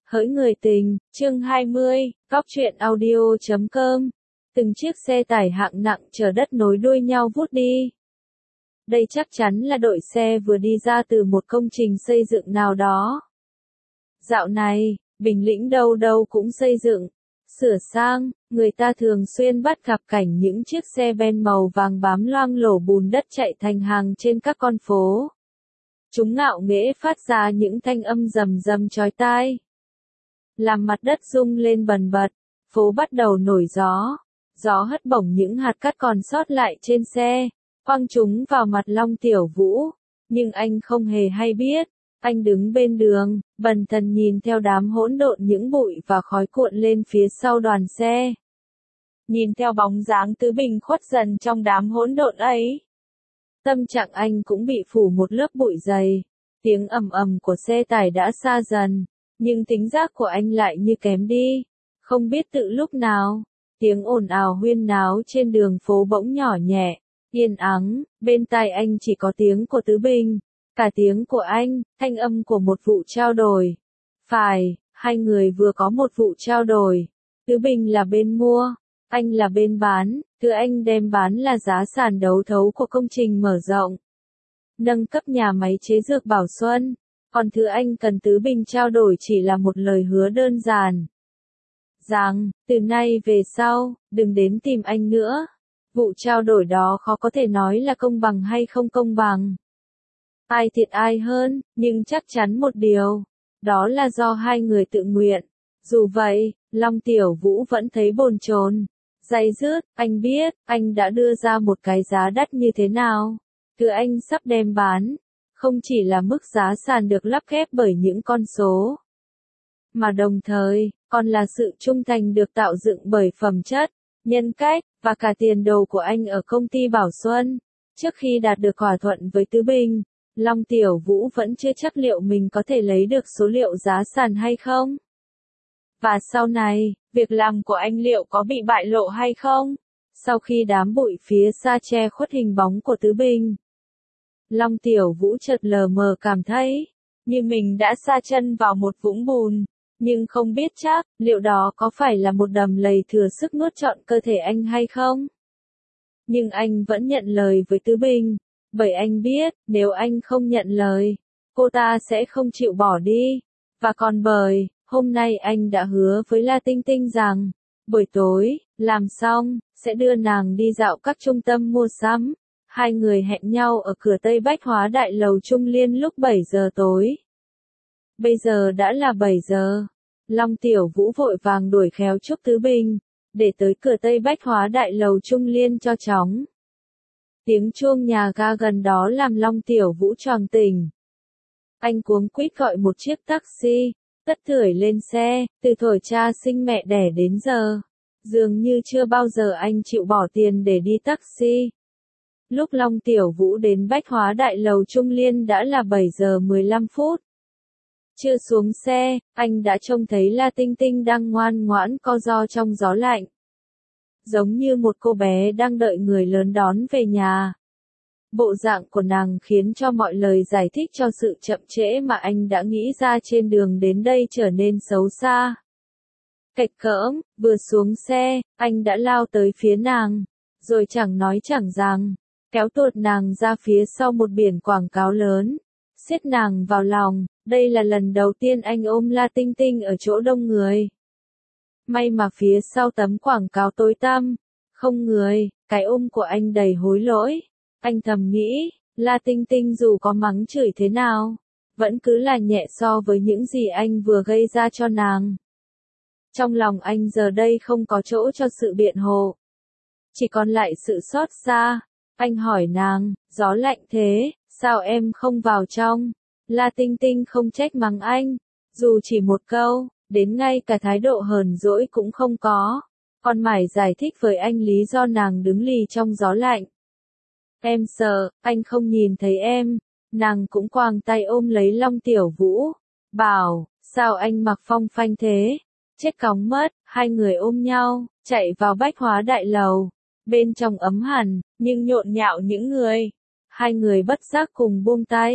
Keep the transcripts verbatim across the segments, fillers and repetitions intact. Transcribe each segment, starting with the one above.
Hỡi người tình, chương hai mươi, góc truyện audio chấm com. Từng chiếc xe tải hạng nặng chở đất nối đuôi nhau vút đi. Đây chắc chắn là đội xe vừa đi ra từ một công trình xây dựng nào đó. Dạo này, Bình Lĩnh đâu đâu cũng xây dựng, sửa sang, người ta thường xuyên bắt gặp cảnh những chiếc xe ben màu vàng bám loang lổ bùn đất chạy thành hàng trên các con phố. Chúng ngạo nghễ phát ra những thanh âm rầm rầm chói tai, làm mặt đất rung lên bần bật, phố bắt đầu nổi gió. Gió hất bổng những hạt cát còn sót lại trên xe, quăng chúng vào mặt Long Tiểu Vũ, nhưng anh không hề hay biết. Anh đứng bên đường, bần thần nhìn theo đám hỗn độn những bụi và khói cuộn lên phía sau đoàn xe. Nhìn theo bóng dáng Tứ Bình khuất dần trong đám hỗn độn ấy, tâm trạng anh cũng bị phủ một lớp bụi dày. Tiếng ầm ầm của xe tải đã xa dần, nhưng tính giác của anh lại như kém đi. Không biết tự lúc nào, tiếng ồn ào huyên náo trên đường phố bỗng nhỏ nhẹ, yên ắng, bên tai anh chỉ có tiếng của Tứ Bình, cả tiếng của anh, thanh âm của một vụ trao đổi. Phải, hai người vừa có một vụ trao đổi. Tứ Bình là bên mua, anh là bên bán, thứ anh đem bán là giá sàn đấu thầu của công trình mở rộng, nâng cấp nhà máy chế dược Bảo Xuân, còn thứ anh cần Tứ Bình trao đổi chỉ là một lời hứa đơn giản. Rằng, từ nay về sau, đừng đến tìm anh nữa. Vụ trao đổi đó khó có thể nói là công bằng hay không công bằng, ai thiệt ai hơn, nhưng chắc chắn một điều, đó là do hai người tự nguyện. Dù vậy, Long Tiểu Vũ vẫn thấy bồn chồn, day dứt. Anh biết, anh đã đưa ra một cái giá đắt như thế nào. Thứ anh sắp đem bán, không chỉ là mức giá sàn được lắp ghép bởi những con số, mà đồng thời, còn là sự trung thành được tạo dựng bởi phẩm chất, nhân cách, và cả tiền đồ của anh ở công ty Bảo Xuân. Trước khi đạt được thỏa thuận với Tứ Bình, Long Tiểu Vũ vẫn chưa chắc liệu mình có thể lấy được số liệu giá sàn hay không. Và sau này, việc làm của anh liệu có bị bại lộ hay không? Sau khi đám bụi phía xa che khuất hình bóng của Tứ Bình, Long Tiểu Vũ chợt lờ mờ cảm thấy như mình đã sa chân vào một vũng bùn, nhưng không biết chắc liệu đó có phải là một đầm lầy thừa sức nuốt trọn cơ thể anh hay không. Nhưng anh vẫn nhận lời với Tứ Bình, bởi anh biết nếu anh không nhận lời, cô ta sẽ không chịu bỏ đi. Và còn bởi hôm nay anh đã hứa với La Tinh Tinh rằng buổi tối làm xong sẽ đưa nàng đi dạo các trung tâm mua sắm. Hai người hẹn nhau ở cửa Tây Bách Hóa Đại Lầu Trung Liên lúc bảy giờ tối. Bây giờ đã là bảy giờ. Long Tiểu Vũ vội vàng đuổi khéo chúc Tứ Bình, để tới cửa Tây Bách Hóa Đại Lầu Trung Liên cho chóng. Tiếng chuông nhà ga gần đó làm Long Tiểu Vũ choàng tỉnh. Anh cuống quýt gọi một chiếc taxi, tất thưởi lên xe. Từ thổi cha sinh mẹ đẻ đến giờ, dường như chưa bao giờ anh chịu bỏ tiền để đi taxi. Lúc Long Tiểu Vũ đến Bách Hóa Đại Lầu Trung Liên đã là bảy giờ mười lăm phút. Chưa xuống xe, anh đã trông thấy La Tinh Tinh đang ngoan ngoãn co ro trong gió lạnh, giống như một cô bé đang đợi người lớn đón về nhà. Bộ dạng của nàng khiến cho mọi lời giải thích cho sự chậm trễ mà anh đã nghĩ ra trên đường đến đây trở nên xấu xa. Cạch cỡm, vừa xuống xe, anh đã lao tới phía nàng, rồi chẳng nói chẳng rằng, kéo tuột nàng ra phía sau một biển quảng cáo lớn, siết nàng vào lòng. Đây là lần đầu tiên anh ôm La Tinh Tinh ở chỗ đông người. May mà phía sau tấm quảng cáo tối tăm, không người. Cái ôm của anh đầy hối lỗi. Anh thầm nghĩ, La Tinh Tinh dù có mắng chửi thế nào, vẫn cứ là nhẹ so với những gì anh vừa gây ra cho nàng. Trong lòng anh giờ đây không có chỗ cho sự biện hộ, chỉ còn lại sự xót xa. Anh hỏi nàng, gió lạnh thế, sao em không vào trong? La Tinh Tinh không trách mắng anh, dù chỉ một câu, đến ngay cả thái độ hờn dỗi cũng không có. Còn mải giải thích với anh lý do nàng đứng lì trong gió lạnh. Em sợ, anh không nhìn thấy em. Nàng cũng quàng tay ôm lấy Long Tiểu Vũ, bảo, sao anh mặc phong phanh thế? Chết cóng mất. Hai người ôm nhau, chạy vào Bách Hóa Đại Lầu. Bên trong ấm hẳn, nhưng nhộn nhạo những người. Hai người bất giác cùng buông tay.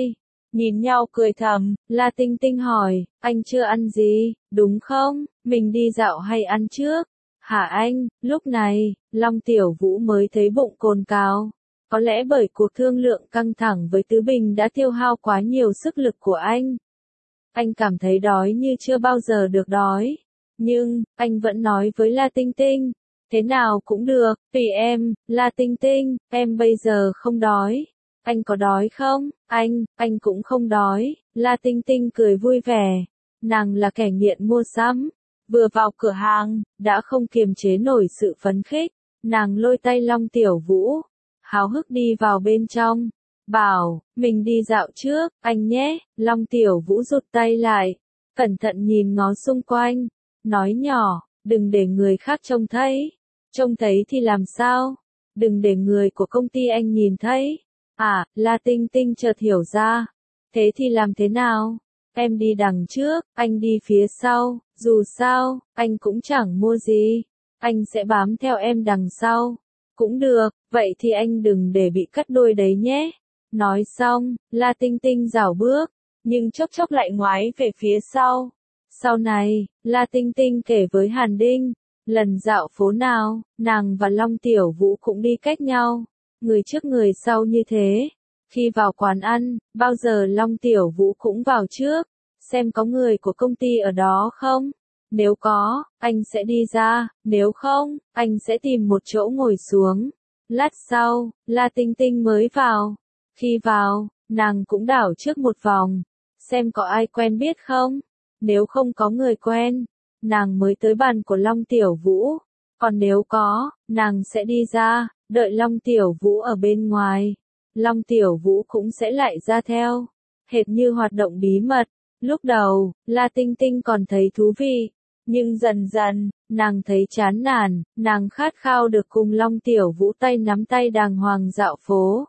Nhìn nhau cười thầm, La Tinh Tinh hỏi, anh chưa ăn gì, đúng không? Mình đi dạo hay ăn trước? Hả anh? Lúc này, Long Tiểu Vũ mới thấy bụng cồn cào. Có lẽ bởi cuộc thương lượng căng thẳng với Tứ Bình đã tiêu hao quá nhiều sức lực của anh. Anh cảm thấy đói như chưa bao giờ được đói. Nhưng, anh vẫn nói với La Tinh Tinh, thế nào cũng được, tùy em, La Tinh Tinh, em bây giờ không đói. Anh có đói không? Anh, anh cũng không đói. La Tinh Tinh cười vui vẻ. Nàng là kẻ nghiện mua sắm. Vừa vào cửa hàng, đã không kiềm chế nổi sự phấn khích. Nàng lôi tay Long Tiểu Vũ, háo hức đi vào bên trong. Bảo, mình đi dạo trước, anh nhé. Long Tiểu Vũ rụt tay lại, cẩn thận nhìn ngó xung quanh. Nói nhỏ, đừng để người khác trông thấy. Trông thấy thì làm sao? Đừng để người của công ty anh nhìn thấy. À, La Tinh Tinh chợt hiểu ra. Thế thì làm thế nào? Em đi đằng trước, anh đi phía sau, dù sao, anh cũng chẳng mua gì. Anh sẽ bám theo em đằng sau. Cũng được, vậy thì anh đừng để bị cắt đuôi đấy nhé. Nói xong, La Tinh Tinh rảo bước, nhưng chốc chốc lại ngoái về phía sau. Sau này, La Tinh Tinh kể với Hàn Đinh, lần dạo phố nào, nàng và Long Tiểu Vũ cũng đi cách nhau. Người trước người sau như thế. Khi vào quán ăn, bao giờ Long Tiểu Vũ cũng vào trước, xem có người của công ty ở đó không. Nếu có, anh sẽ đi ra, nếu không, anh sẽ tìm một chỗ ngồi xuống. Lát sau, La Tinh Tinh mới vào. Khi vào, nàng cũng đảo trước một vòng, xem có ai quen biết không. Nếu không có người quen, nàng mới tới bàn của Long Tiểu Vũ. Còn nếu có, nàng sẽ đi ra, đợi Long Tiểu Vũ ở bên ngoài. Long Tiểu Vũ cũng sẽ lại ra theo. Hệt như hoạt động bí mật. Lúc đầu, La Tinh Tinh còn thấy thú vị. Nhưng dần dần, nàng thấy chán nản, nàng khát khao được cùng Long Tiểu Vũ tay nắm tay đàng hoàng dạo phố.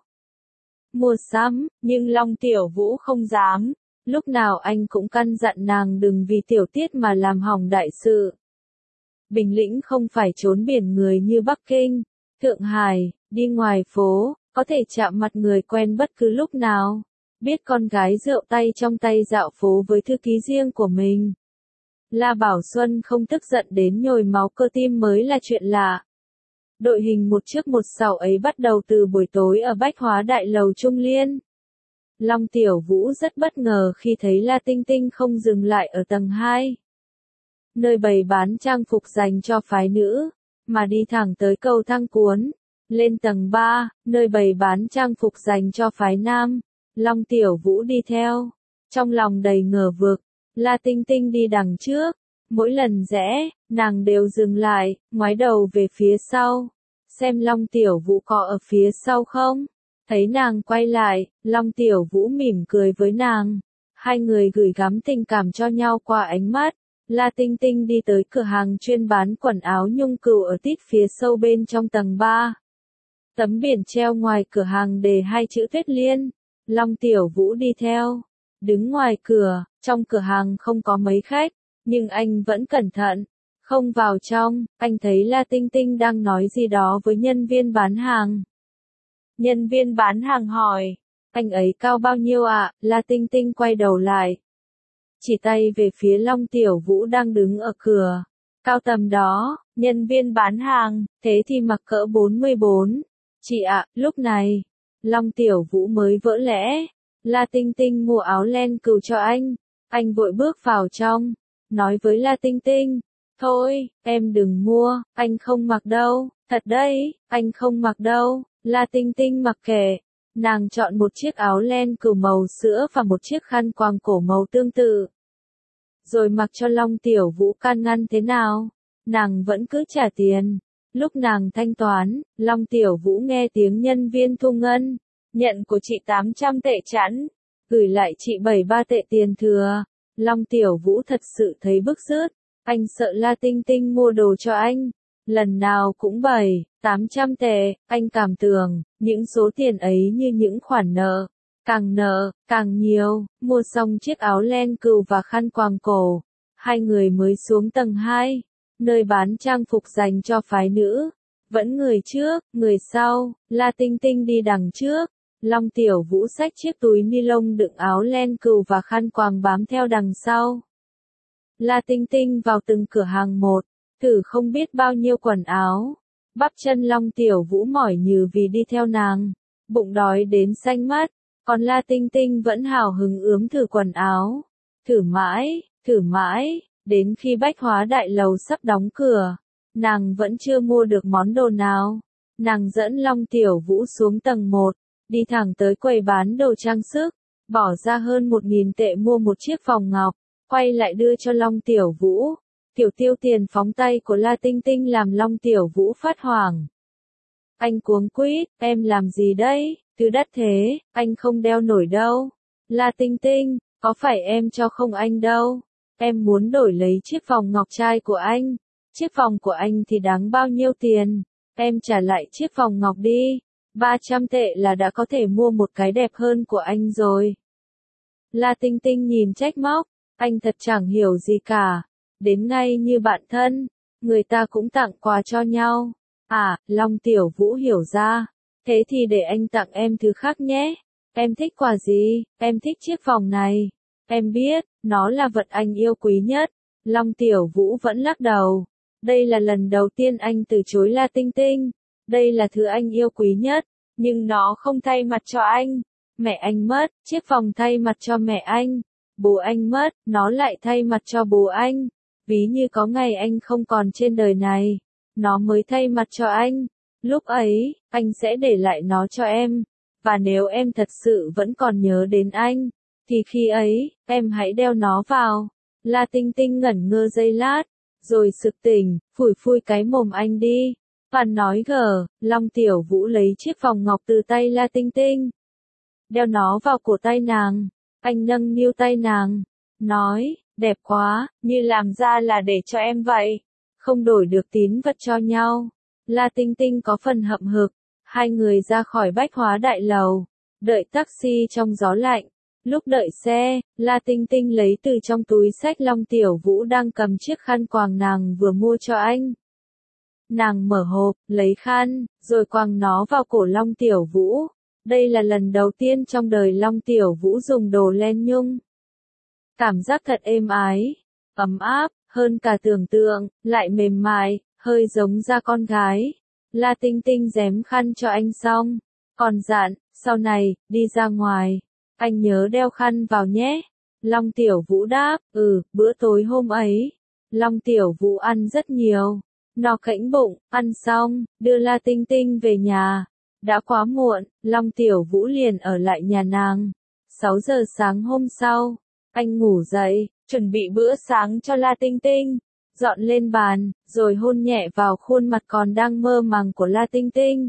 Mua sắm, nhưng Long Tiểu Vũ không dám. Lúc nào anh cũng căn dặn nàng đừng vì tiểu tiết mà làm hỏng đại sự. Bình Lĩnh không phải trốn biển người như Bắc Kinh, Thượng Hải, đi ngoài phố, có thể chạm mặt người quen bất cứ lúc nào. Biết con gái rượu tay trong tay dạo phố với thư ký riêng của mình. La Bảo Xuân không tức giận đến nhồi máu cơ tim mới là chuyện lạ. Đội hình một trước một sau ấy bắt đầu từ buổi tối ở Bách Hóa Đại Lầu Trung Liên. Long Tiểu Vũ rất bất ngờ khi thấy La Tinh Tinh không dừng lại ở tầng hai, nơi bày bán trang phục dành cho phái nữ, mà đi thẳng tới cầu thang cuốn, lên tầng ba, nơi bày bán trang phục dành cho phái nam. Long Tiểu Vũ đi theo, trong lòng đầy ngờ vực. La Tinh Tinh đi đằng trước, mỗi lần rẽ, nàng đều dừng lại, ngoái đầu về phía sau, xem Long Tiểu Vũ có ở phía sau không. Thấy nàng quay lại, Long Tiểu Vũ mỉm cười với nàng. Hai người gửi gắm tình cảm cho nhau qua ánh mắt. La Tinh Tinh đi tới cửa hàng chuyên bán quần áo nhung cừu ở tít phía sâu bên trong tầng ba. Tấm biển treo ngoài cửa hàng đề hai chữ Tuyết Liên. Long Tiểu Vũ đi theo. Đứng ngoài cửa, trong cửa hàng không có mấy khách, nhưng anh vẫn cẩn thận. Không vào trong, anh thấy La Tinh Tinh đang nói gì đó với nhân viên bán hàng. Nhân viên bán hàng hỏi, anh ấy cao bao nhiêu ạ? À? La Tinh Tinh quay đầu lại, chỉ tay về phía Long Tiểu Vũ đang đứng ở cửa. Cao tầm đó, nhân viên bán hàng, thế thì mặc cỡ bốn mươi bốn. Chị ạ, à, lúc này, Long Tiểu Vũ mới vỡ lẽ. La Tinh Tinh mua áo len cừu cho anh. Anh vội bước vào trong, nói với La Tinh Tinh, thôi, em đừng mua, anh không mặc đâu, thật đấy, anh không mặc đâu. La Tinh Tinh mặc kệ, nàng chọn một chiếc áo len cừu màu sữa và một chiếc khăn quàng cổ màu tương tự. Rồi mặc cho Long Tiểu Vũ can ngăn thế nào, nàng vẫn cứ trả tiền. Lúc nàng thanh toán, Long Tiểu Vũ nghe tiếng nhân viên thu ngân, nhận của chị tám trăm tệ chẵn, gửi lại chị bảy mươi ba tệ tiền thừa. Long Tiểu Vũ thật sự thấy bức rứt, anh sợ La Tinh Tinh mua đồ cho anh. Lần nào cũng bảy, tám trăm tệ, anh cảm tưởng, những số tiền ấy như những khoản nợ. Càng nợ, càng nhiều, mua xong chiếc áo len cừu và khăn quàng cổ. Hai người mới xuống tầng hai, nơi bán trang phục dành cho phái nữ. Vẫn người trước, người sau, La Tinh Tinh đi đằng trước. Long Tiểu Vũ xách chiếc túi ni lông đựng áo len cừu và khăn quàng bám theo đằng sau. La Tinh Tinh vào từng cửa hàng một, thử không biết bao nhiêu quần áo. Bắp chân Long Tiểu Vũ mỏi nhừ vì đi theo nàng, bụng đói đến xanh mắt, còn La Tinh Tinh vẫn hào hứng ướm thử quần áo. Thử mãi, thử mãi, đến khi bách hóa đại lầu sắp đóng cửa, nàng vẫn chưa mua được món đồ nào. Nàng dẫn Long Tiểu Vũ xuống tầng một, đi thẳng tới quầy bán đồ trang sức, bỏ ra hơn một nghìn tệ mua một chiếc vòng ngọc, quay lại đưa cho Long Tiểu Vũ. Tiểu tiêu tiền phóng tay của La Tinh Tinh làm Long Tiểu Vũ phát hoảng. Anh cuống quýt, em làm gì đấy, thứ đắt thế, anh không đeo nổi đâu. La Tinh Tinh, có phải em cho không anh đâu, em muốn đổi lấy chiếc vòng ngọc trai của anh. Chiếc vòng của anh thì đáng bao nhiêu tiền, em trả lại chiếc vòng ngọc đi. ba trăm tệ là đã có thể mua một cái đẹp hơn của anh rồi. La Tinh Tinh nhìn trách móc, anh thật chẳng hiểu gì cả. Đến ngay như bạn thân, người ta cũng tặng quà cho nhau. À, Long Tiểu Vũ hiểu ra. Thế thì để anh tặng em thứ khác nhé. Em thích quà gì? Em thích chiếc vòng này. Em biết, nó là vật anh yêu quý nhất. Long Tiểu Vũ vẫn lắc đầu. Đây là lần đầu tiên anh từ chối La Tinh Tinh. Đây là thứ anh yêu quý nhất, nhưng nó không thay mặt cho anh. Mẹ anh mất, chiếc vòng thay mặt cho mẹ anh. Bố anh mất, nó lại thay mặt cho bố anh. Ví như có ngày anh không còn trên đời này, nó mới thay mặt cho anh. Lúc ấy, anh sẽ để lại nó cho em. Và nếu em thật sự vẫn còn nhớ đến anh, thì khi ấy, em hãy đeo nó vào. La Tinh Tinh ngẩn ngơ giây lát, rồi sực tỉnh, phủi phui cái mồm anh đi. Và nói gờ, Long Tiểu Vũ lấy chiếc vòng ngọc từ tay La Tinh Tinh. Đeo nó vào cổ tay nàng. Anh nâng niu tay nàng, nói, đẹp quá, như làm ra là để cho em vậy. Không đổi được tín vật cho nhau. La Tinh Tinh có phần hậm hực. Hai người ra khỏi bách hóa đại lầu, đợi taxi trong gió lạnh. Lúc đợi xe, La Tinh Tinh lấy từ trong túi xách Long Tiểu Vũ đang cầm chiếc khăn quàng nàng vừa mua cho anh. Nàng mở hộp, lấy khăn, rồi quàng nó vào cổ Long Tiểu Vũ. Đây là lần đầu tiên trong đời Long Tiểu Vũ dùng đồ len nhung. Cảm giác thật êm ái, ấm áp, hơn cả tưởng tượng, lại mềm mại, hơi giống da con gái. La Tinh Tinh giém khăn cho anh xong, còn dặn, sau này, đi ra ngoài, anh nhớ đeo khăn vào nhé. Long Tiểu Vũ đáp, ừ, bữa tối hôm ấy, Long Tiểu Vũ ăn rất nhiều, no khễnh bụng, ăn xong, đưa La Tinh Tinh về nhà. Đã quá muộn, Long Tiểu Vũ liền ở lại nhà nàng. sáu giờ sáng hôm sau, anh ngủ dậy, chuẩn bị bữa sáng cho La Tinh Tinh, dọn lên bàn, rồi hôn nhẹ vào khuôn mặt còn đang mơ màng của La Tinh Tinh.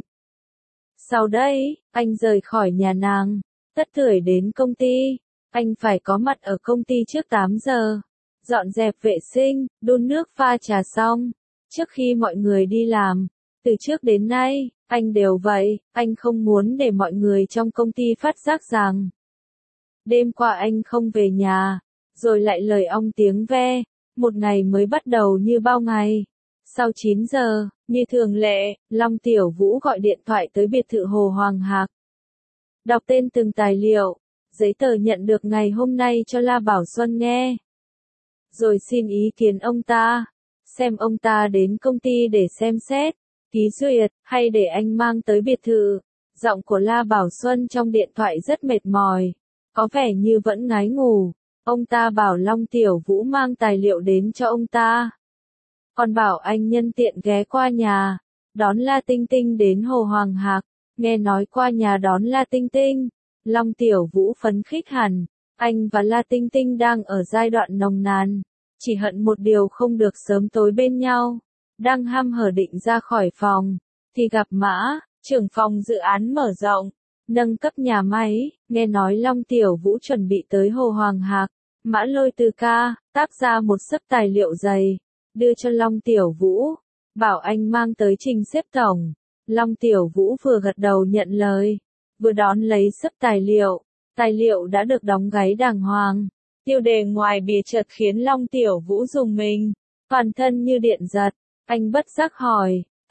Sau đây, anh rời khỏi nhà nàng, tất tưởi đến công ty. Anh phải có mặt ở công ty trước tám giờ, dọn dẹp vệ sinh, đun nước pha trà xong, trước khi mọi người đi làm. Từ trước đến nay, anh đều vậy, anh không muốn để mọi người trong công ty phát giác rằng đêm qua anh không về nhà, rồi lại lời ong tiếng ve, một ngày mới bắt đầu như bao ngày. Sau chín giờ, như thường lệ, Long Tiểu Vũ gọi điện thoại tới biệt thự Hồ Hoàng Hạc. Đọc tên từng tài liệu, giấy tờ nhận được ngày hôm nay cho La Bảo Xuân nghe. Rồi xin ý kiến ông ta, xem ông ta đến công ty để xem xét, ký duyệt, hay để anh mang tới biệt thự. Giọng của La Bảo Xuân trong điện thoại rất mệt mỏi, có vẻ như vẫn ngái ngủ. Ông ta bảo Long Tiểu Vũ mang tài liệu đến cho ông ta. Còn bảo anh nhân tiện ghé qua nhà, đón La Tinh Tinh đến Hồ Hoàng Hạc. Nghe nói qua nhà đón La Tinh Tinh, Long Tiểu Vũ phấn khích hẳn. Anh và La Tinh Tinh đang ở giai đoạn nồng nàn, chỉ hận một điều không được sớm tối bên nhau. Đang hăm hở định ra khỏi phòng, thì gặp Mã, trưởng phòng dự án mở rộng, nâng cấp nhà máy. Nghe nói Long Tiểu Vũ chuẩn bị tới Hồ Hoàng Hạc, Mã lôi từ ca, tác ra một xấp tài liệu dày, đưa cho Long Tiểu Vũ, bảo anh mang tới trình xếp tổng. Long Tiểu Vũ vừa gật đầu nhận lời, vừa đón lấy xấp tài liệu. Tài liệu đã được đóng gáy đàng hoàng, tiêu đề ngoài bìa chợt khiến Long Tiểu Vũ rùng mình, toàn thân như điện giật. Anh bất giác hỏi,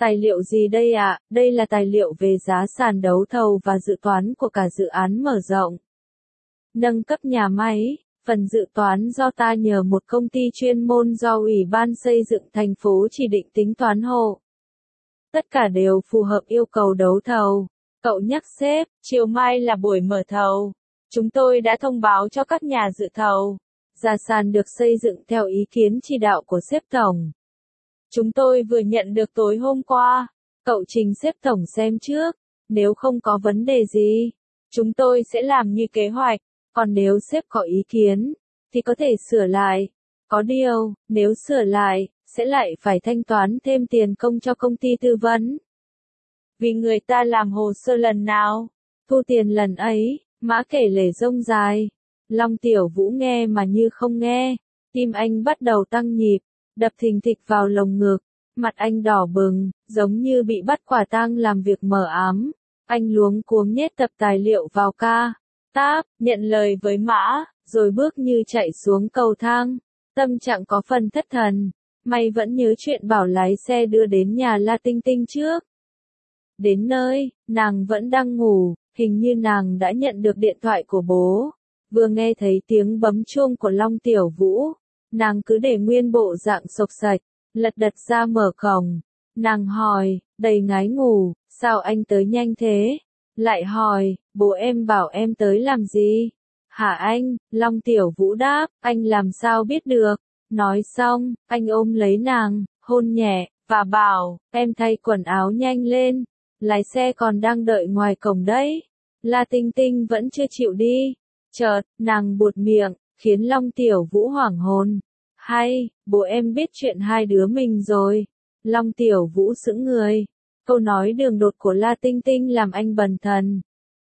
Tài liệu gì đây ạ? À? Đây là tài liệu về giá sàn đấu thầu và dự toán của cả dự án mở rộng, nâng cấp nhà máy. Phần dự toán do ta nhờ một công ty chuyên môn do Ủy ban xây dựng thành phố chỉ định tính toán hộ. Tất cả đều phù hợp yêu cầu đấu thầu. Cậu nhắc sếp, chiều mai là buổi mở thầu. Chúng tôi đã thông báo cho các nhà dự thầu. Giá sàn được xây dựng theo ý kiến chỉ đạo của sếp tổng. Chúng tôi vừa nhận được tối hôm qua. Cậu trình sếp tổng xem trước. Nếu không có vấn đề gì, chúng tôi sẽ làm như kế hoạch. Còn nếu sếp có ý kiến, thì có thể sửa lại. Có điều, nếu sửa lại, sẽ lại phải thanh toán thêm tiền công cho công ty tư vấn. Vì người ta làm hồ sơ lần nào, thu tiền lần ấy, Mã kể lể rông dài. Long Tiểu Vũ nghe mà như không nghe, tim anh bắt đầu tăng nhịp, đập thình thịch vào lồng ngực, mặt anh đỏ bừng, giống như bị bắt quả tang làm việc mờ ám. Anh luống cuống nhét tập tài liệu vào ca táp, nhận lời với Mã, rồi bước như chạy xuống cầu thang. Tâm trạng có phần thất thần, may vẫn nhớ chuyện bảo lái xe đưa đến nhà La Tinh Tinh trước. Đến nơi, nàng vẫn đang ngủ, hình như nàng đã nhận được điện thoại của bố. Vừa nghe thấy tiếng bấm chuông của Long Tiểu Vũ, nàng cứ để nguyên bộ dạng sộc sạch, lật đật ra mở cổng. Nàng hỏi, đầy ngái ngủ, sao anh tới nhanh thế? Lại hỏi, bố em bảo em tới làm gì? Hả anh? Long Tiểu Vũ đáp, anh làm sao biết được? Nói xong, anh ôm lấy nàng, hôn nhẹ, và bảo, em thay quần áo nhanh lên. Lái xe còn đang đợi ngoài cổng đấy. La Tinh Tinh vẫn chưa chịu đi. Chợt, nàng buột miệng, khiến Long Tiểu Vũ hoảng hồn. Hay, bố em biết chuyện hai đứa mình rồi. Long Tiểu Vũ sững người. Câu nói đường đột của La Tinh Tinh làm anh bần thần.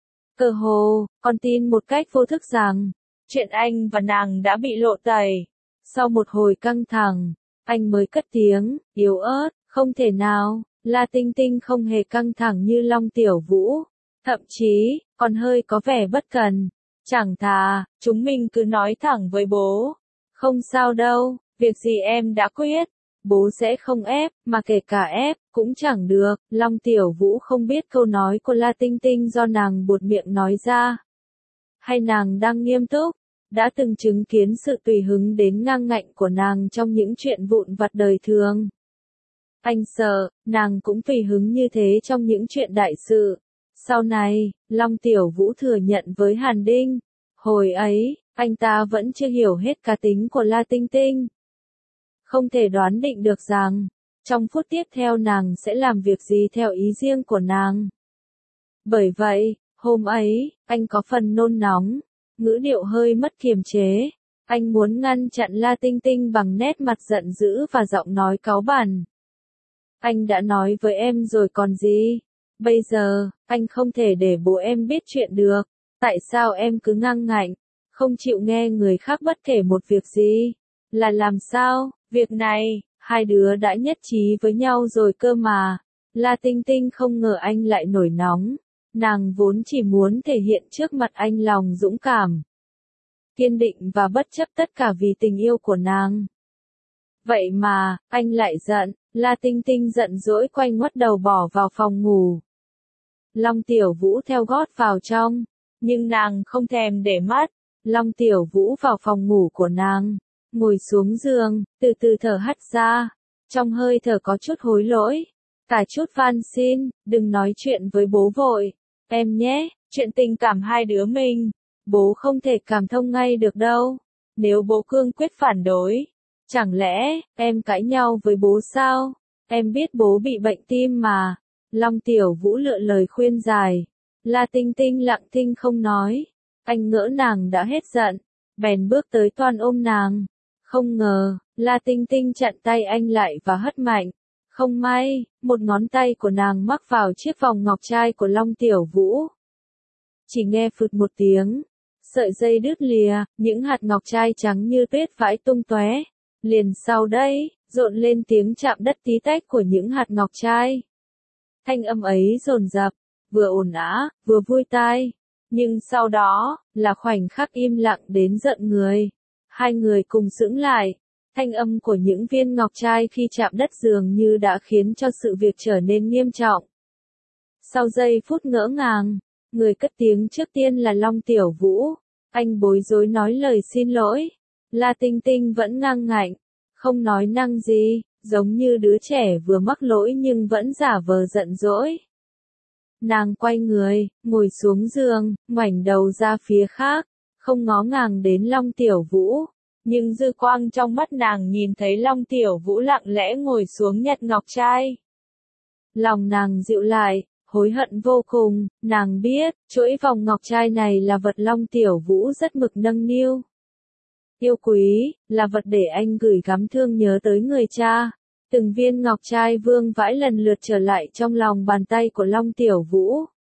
Cơ hồ, con tin một cách vô thức rằng, chuyện anh và nàng đã bị lộ tẩy. Sau một hồi căng thẳng, anh mới cất tiếng, yếu ớt, không thể nào. La Tinh Tinh không hề căng thẳng như Long Tiểu Vũ. Thậm chí, còn hơi có vẻ bất cần. Chẳng thà, chúng mình cứ nói thẳng với bố. Không sao đâu, việc gì em đã quyết. Bố sẽ không ép, mà kể cả ép, cũng chẳng được. Long Tiểu Vũ không biết câu nói của La Tinh Tinh do nàng buột miệng nói ra. Hay nàng đang nghiêm túc, đã từng chứng kiến sự tùy hứng đến ngang ngạnh của nàng trong những chuyện vụn vặt đời thường. Anh sợ, nàng cũng tùy hứng như thế trong những chuyện đại sự. Sau này, Long Tiểu Vũ thừa nhận với Hàn Đinh, hồi ấy, anh ta vẫn chưa hiểu hết cá tính của La Tinh Tinh. Không thể đoán định được rằng, trong phút tiếp theo nàng sẽ làm việc gì theo ý riêng của nàng. Bởi vậy, hôm ấy, anh có phần nôn nóng, ngữ điệu hơi mất kiềm chế. Anh muốn ngăn chặn La Tinh Tinh bằng nét mặt giận dữ và giọng nói cáu bẳn. Anh đã nói với em rồi còn gì? Bây giờ, anh không thể để bố em biết chuyện được. Tại sao em cứ ngang ngạnh, không chịu nghe người khác bất kể một việc gì? Là làm sao? Việc này, hai đứa đã nhất trí với nhau rồi cơ mà. La Tinh Tinh không ngờ anh lại nổi nóng. Nàng vốn chỉ muốn thể hiện trước mặt anh lòng dũng cảm, kiên định và bất chấp tất cả vì tình yêu của nàng. Vậy mà, anh lại giận. La Tinh Tinh giận dỗi quay ngoắt đầu bỏ vào phòng ngủ. Long Tiểu Vũ theo gót vào trong, nhưng nàng không thèm để mắt. Long Tiểu Vũ vào phòng ngủ của nàng, ngồi xuống giường, từ từ thở hắt ra. Trong hơi thở có chút hối lỗi, cả chút van xin, đừng nói chuyện với bố vội, em nhé, chuyện tình cảm hai đứa mình, bố không thể cảm thông ngay được đâu. Nếu bố cương quyết phản đối, chẳng lẽ, em cãi nhau với bố sao? Em biết bố bị bệnh tim mà. Long Tiểu Vũ lựa lời khuyên dài. La Tinh Tinh lặng thinh không nói. Anh ngỡ nàng đã hết giận, bèn bước tới toan ôm nàng. Không ngờ, La Tinh Tinh chặn tay anh lại và hất mạnh. Không may, một ngón tay của nàng mắc vào chiếc vòng ngọc trai của Long Tiểu Vũ. Chỉ nghe phụt một tiếng, sợi dây đứt lìa, những hạt ngọc trai trắng như tuyết vãi tung tóe. Liền sau đây, rộn lên tiếng chạm đất tí tách của những hạt ngọc trai. Thanh âm ấy dồn dập, vừa ồn ào, vừa vui tai. Nhưng sau đó, là khoảnh khắc im lặng đến giận người. Hai người cùng sững lại. Thanh âm của những viên ngọc trai khi chạm đất dường như đã khiến cho sự việc trở nên nghiêm trọng. Sau giây phút ngỡ ngàng, người cất tiếng trước tiên là Long Tiểu Vũ. Anh bối rối nói lời xin lỗi. La Tinh Tinh vẫn ngang ngạnh, không nói năng gì, giống như đứa trẻ vừa mắc lỗi nhưng vẫn giả vờ giận dỗi. Nàng quay người, ngồi xuống giường, ngoảnh đầu ra phía khác, không ngó ngàng đến Long Tiểu Vũ. Nhưng dư quang trong mắt nàng nhìn thấy Long Tiểu Vũ lặng lẽ ngồi xuống nhặt ngọc trai. Lòng nàng dịu lại, hối hận vô cùng, nàng biết, chuỗi vòng ngọc trai này là vật Long Tiểu Vũ rất mực nâng niu. Yêu quý, là vật để anh gửi gắm thương nhớ tới người cha. Từng viên ngọc trai vương vãi lần lượt trở lại trong lòng bàn tay của Long Tiểu Vũ.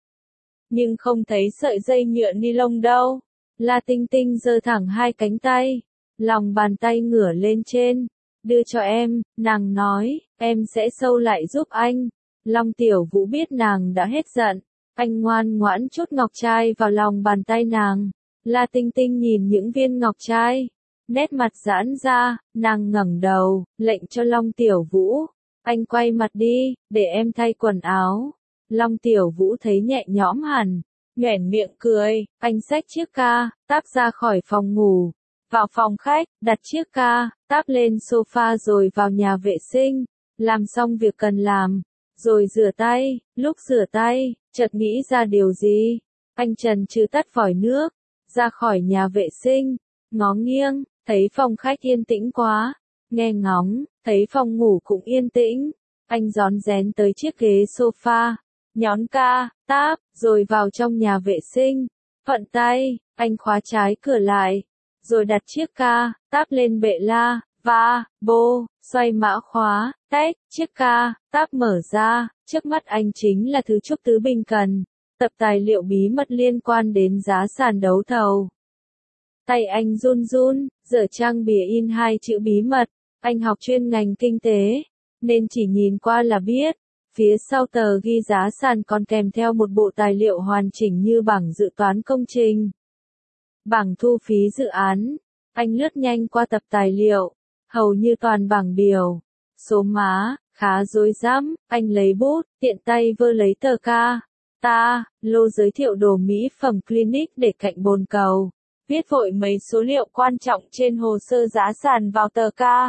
Nhưng không thấy sợi dây nhựa ni lông đâu. La Tinh Tinh giơ thẳng hai cánh tay, lòng bàn tay ngửa lên trên. Đưa cho em, nàng nói, em sẽ sâu lại giúp anh. Long Tiểu Vũ biết nàng đã hết giận, anh ngoan ngoãn chút ngọc trai vào lòng bàn tay nàng. La Tinh Tinh nhìn những viên ngọc trai, nét mặt giãn ra, nàng ngẩng đầu, lệnh cho Long Tiểu Vũ, anh quay mặt đi, để em thay quần áo. Long Tiểu Vũ thấy nhẹ nhõm hẳn, nhoẻn miệng cười, anh xách chiếc ca, táp ra khỏi phòng ngủ, vào phòng khách, đặt chiếc ca, táp lên sofa rồi vào nhà vệ sinh, làm xong việc cần làm, rồi rửa tay. Lúc rửa tay, chợt nghĩ ra điều gì, anh trần trừ tắt vòi nước, ra khỏi nhà vệ sinh, ngó nghiêng, thấy phòng khách yên tĩnh quá, nghe ngóng, thấy phòng ngủ cũng yên tĩnh, anh rón rén tới chiếc ghế sofa, nhón ca, táp, rồi vào trong nhà vệ sinh, thuận tay, anh khóa trái cửa lại, rồi đặt chiếc ca, táp lên bệ la, va, bô, xoay mã khóa, tách, chiếc ca, táp mở ra, trước mắt anh chính là thứ Trúc Tứ Bình cần, tập tài liệu bí mật liên quan đến giá sàn đấu thầu. Tay anh run run, dở trang bìa in hai chữ bí mật, anh học chuyên ngành kinh tế, nên chỉ nhìn qua là biết. Phía sau tờ ghi giá sàn còn kèm theo một bộ tài liệu hoàn chỉnh như bảng dự toán công trình, bảng thu phí dự án. Anh lướt nhanh qua tập tài liệu, hầu như toàn bảng biểu, số má, khá rối rắm. Anh lấy bút, tiện tay vơ lấy tờ ca, ta, lô giới thiệu đồ mỹ phẩm clinic để cạnh bồn cầu, viết vội mấy số liệu quan trọng trên hồ sơ giá sàn vào tờ ca.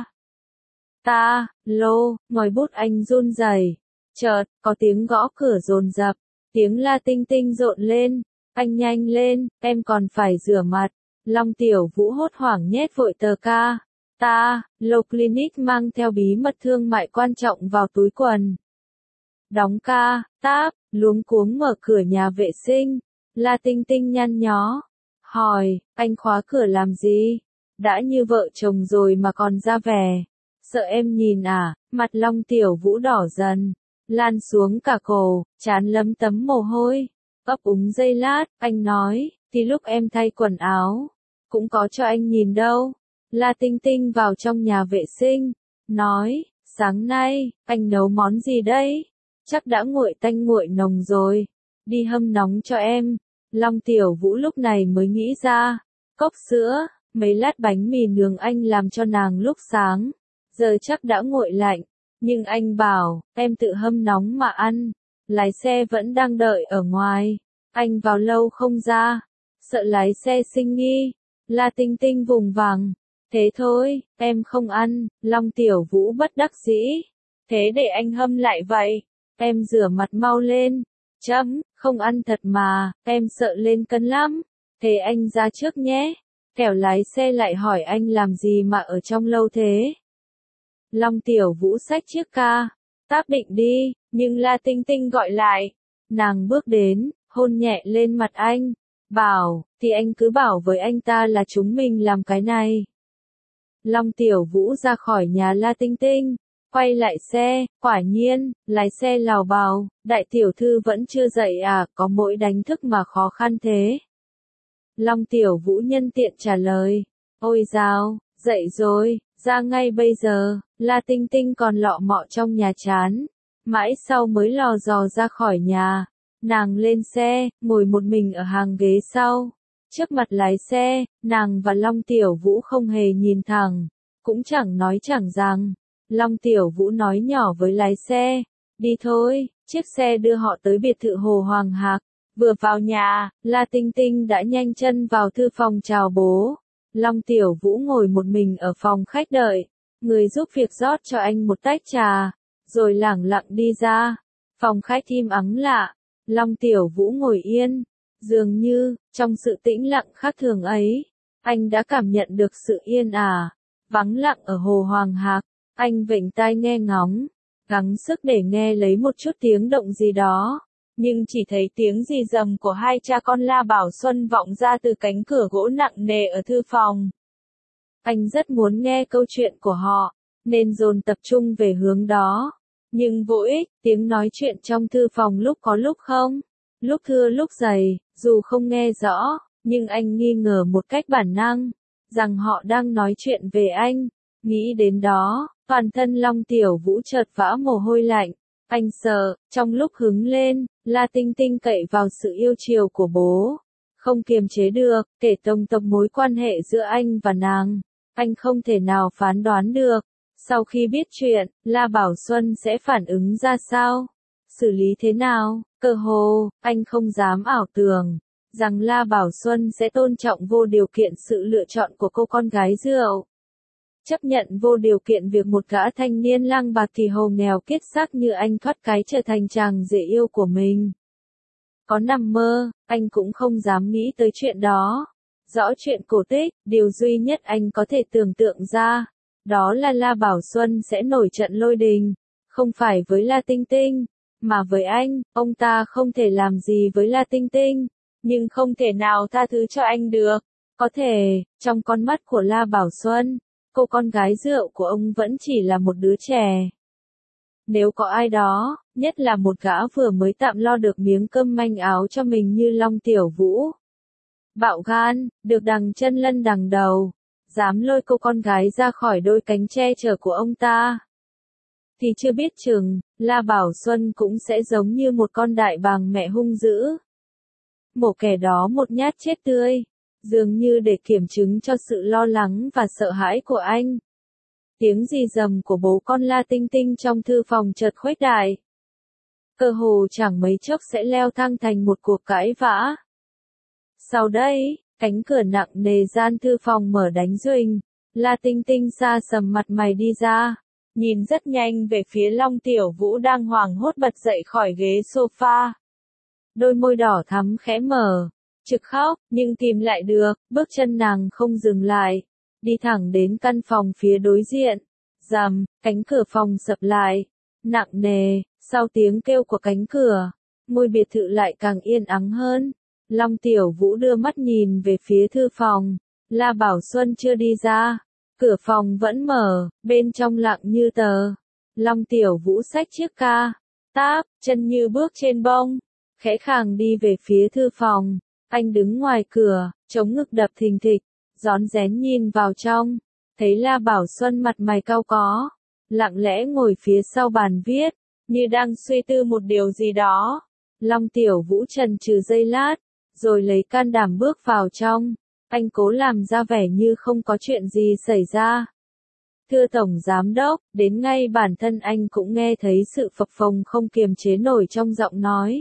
Ta, lô, ngòi bút anh run rẩy. Chợt, có tiếng gõ cửa dồn dập, tiếng La Tinh Tinh rộn lên, anh nhanh lên, em còn phải rửa mặt. Long Tiểu Vũ hốt hoảng nhét vội tờ ca, ta, lô clinic mang theo bí mật thương mại quan trọng vào túi quần. Đóng ca, táp, luống cuống mở cửa nhà vệ sinh, La Tinh Tinh nhăn nhó, hỏi, anh khóa cửa làm gì? Đã như vợ chồng rồi mà còn ra vẻ, sợ em nhìn à? Mặt Long Tiểu Vũ đỏ dần, lan xuống cả cổ, trán lấm tấm mồ hôi, ấp úng giây lát, anh nói, thì lúc em thay quần áo, cũng có cho anh nhìn đâu. La Tinh Tinh vào trong nhà vệ sinh, nói, sáng nay, anh nấu món gì đấy? Chắc đã nguội tanh nguội nồng rồi, đi hâm nóng cho em. Long Tiểu Vũ lúc này mới nghĩ ra, cốc sữa, mấy lát bánh mì nướng anh làm cho nàng lúc sáng, giờ chắc đã nguội lạnh. Nhưng anh bảo, em tự hâm nóng mà ăn. Lái xe vẫn đang đợi ở ngoài. Anh vào lâu không ra, sợ lái xe sinh nghi. La Tinh Tinh vùng vằng. Thế thôi, em không ăn. Long Tiểu Vũ bất đắc dĩ. Thế để anh hâm lại vậy. Em rửa mặt mau lên. Chấm, không ăn thật mà, em sợ lên cân lắm. Thế anh ra trước nhé. Kẻo lái xe lại hỏi anh làm gì mà ở trong lâu thế. Long Tiểu Vũ xách chiếc ca, táp định đi, nhưng La Tinh Tinh gọi lại. Nàng bước đến, hôn nhẹ lên mặt anh, bảo, thì anh cứ bảo với anh ta là chúng mình làm cái này. Long Tiểu Vũ ra khỏi nhà La Tinh Tinh, quay lại xe, quả nhiên, lái xe lào bào, đại tiểu thư vẫn chưa dậy à, có mỗi đánh thức mà khó khăn thế. Long Tiểu Vũ nhân tiện trả lời, ôi dào, dậy rồi, ra ngay bây giờ. La Tinh Tinh còn lọ mọ trong nhà chán, mãi sau mới lò dò ra khỏi nhà. Nàng lên xe, ngồi một mình ở hàng ghế sau. Trước mặt lái xe, nàng và Long Tiểu Vũ không hề nhìn thẳng, cũng chẳng nói chẳng rằng. Long Tiểu Vũ nói nhỏ với lái xe, đi thôi, chiếc xe đưa họ tới biệt thự Hồ Hoàng Hạc. Vừa vào nhà, La Tinh Tinh đã nhanh chân vào thư phòng chào bố. Long Tiểu Vũ ngồi một mình ở phòng khách đợi, người giúp việc rót cho anh một tách trà, rồi lẳng lặng đi ra. Phòng khách im ắng lạ, Long Tiểu Vũ ngồi yên, dường như, trong sự tĩnh lặng khác thường ấy, anh đã cảm nhận được sự yên ả, vắng lặng ở Hồ Hoàng Hạc. Anh vểnh tai nghe ngóng, gắng sức để nghe lấy một chút tiếng động gì đó, nhưng chỉ thấy tiếng rì rầm của hai cha con La Bảo Xuân vọng ra từ cánh cửa gỗ nặng nề ở thư phòng. Anh rất muốn nghe câu chuyện của họ, nên dồn tập trung về hướng đó. Nhưng vô ích, tiếng nói chuyện trong thư phòng lúc có lúc không, lúc thưa lúc dày, dù không nghe rõ, nhưng anh nghi ngờ một cách bản năng, rằng họ đang nói chuyện về anh. Nghĩ đến đó, toàn thân Long Tiểu Vũ chợt vã mồ hôi lạnh. Anh sợ, trong lúc hứng lên, La Tinh Tinh cậy vào sự yêu chiều của bố. Không kiềm chế được, kể tông tộc mối quan hệ giữa anh và nàng. Anh không thể nào phán đoán được. Sau khi biết chuyện, La Bảo Xuân sẽ phản ứng ra sao? Xử lý thế nào? Cơ hồ, anh không dám ảo tưởng rằng La Bảo Xuân sẽ tôn trọng vô điều kiện sự lựa chọn của cô con gái rượu. Chấp nhận vô điều kiện việc một gã thanh niên lang bạc kỳ hồ nghèo kiết xác như anh thoát cái trở thành chàng rể yêu của mình. Có nằm mơ, anh cũng không dám nghĩ tới chuyện đó. Rõ chuyện cổ tích, điều duy nhất anh có thể tưởng tượng ra, đó là La Bảo Xuân sẽ nổi trận lôi đình, không phải với La Tinh Tinh, mà với anh. Ông ta không thể làm gì với La Tinh Tinh, nhưng không thể nào tha thứ cho anh được. Có thể, trong con mắt của La Bảo Xuân, cô con gái rượu của ông vẫn chỉ là một đứa trẻ. Nếu có ai đó, nhất là một gã vừa mới tạm lo được miếng cơm manh áo cho mình như Long Tiểu Vũ, bạo gan, được đằng chân lân đằng đầu, dám lôi cô con gái ra khỏi đôi cánh che chở của ông ta, thì chưa biết chừng, La Bảo Xuân cũng sẽ giống như một con đại bàng mẹ hung dữ. Mổ kẻ đó một nhát chết tươi, dường như để kiểm chứng cho sự lo lắng và sợ hãi của anh. Tiếng rì rầm của bố con La Tinh Tinh trong thư phòng chợt khuếch đại. Cơ hồ chẳng mấy chốc sẽ leo thang thành một cuộc cãi vã. Sau đây, cánh cửa nặng nề gian thư phòng mở đánh ruỳnh, La Tinh Tinh xa sầm mặt mày đi ra, nhìn rất nhanh về phía Long Tiểu Vũ đang hoảng hốt bật dậy khỏi ghế sofa. Đôi môi đỏ thắm khẽ mở, trực khóc, nhưng kìm lại được, bước chân nàng không dừng lại, đi thẳng đến căn phòng phía đối diện. Rầm, cánh cửa phòng sập lại, nặng nề, sau tiếng kêu của cánh cửa, ngôi biệt thự lại càng yên ắng hơn. Long Tiểu Vũ đưa mắt nhìn về phía thư phòng, La Bảo Xuân chưa đi ra, cửa phòng vẫn mở, bên trong lặng như tờ. Long Tiểu Vũ xách chiếc ca, táp, chân như bước trên bông, khẽ khàng đi về phía thư phòng. Anh đứng ngoài cửa, chống ngực đập thình thịch, rón rén nhìn vào trong, thấy La Bảo Xuân mặt mày cau có, lặng lẽ ngồi phía sau bàn viết, như đang suy tư một điều gì đó. Long Tiểu Vũ chần chừ giây lát, rồi lấy can đảm bước vào trong. Anh cố làm ra vẻ như không có chuyện gì xảy ra. Thưa Tổng Giám Đốc, đến ngay bản thân anh cũng nghe thấy sự phập phồng không kiềm chế nổi trong giọng nói.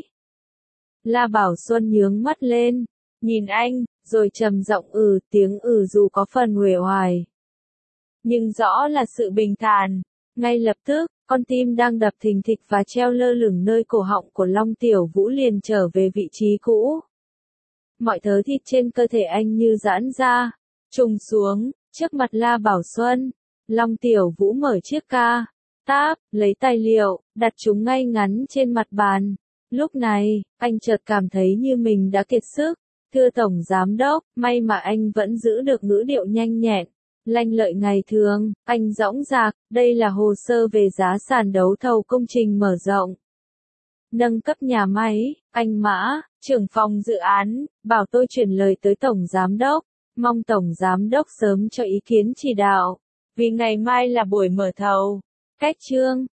La Bảo Xuân nhướng mắt lên, nhìn anh, rồi trầm giọng ừ, tiếng ừ dù có phần uể oải, nhưng rõ là sự bình thản. Ngay lập tức, con tim đang đập thình thịch và treo lơ lửng nơi cổ họng của Long Tiểu Vũ liền trở về vị trí cũ. Mọi thớ thịt trên cơ thể anh như giãn ra, trùng xuống, trước mặt La Bảo Xuân. Long Tiểu Vũ mở chiếc ca, táp, lấy tài liệu, đặt chúng ngay ngắn trên mặt bàn. Lúc này, anh chợt cảm thấy như mình đã kiệt sức. Thưa Tổng Giám Đốc, may mà anh vẫn giữ được ngữ điệu nhanh nhẹn, lanh lợi ngày thường. Anh dõng dạc, đây là hồ sơ về giá sàn đấu thầu công trình mở rộng, nâng cấp nhà máy. Anh Mã, trưởng phòng dự án, bảo tôi chuyển lời tới Tổng Giám Đốc, mong Tổng Giám Đốc sớm cho ý kiến chỉ đạo, vì ngày mai là buổi mở thầu. Cách chương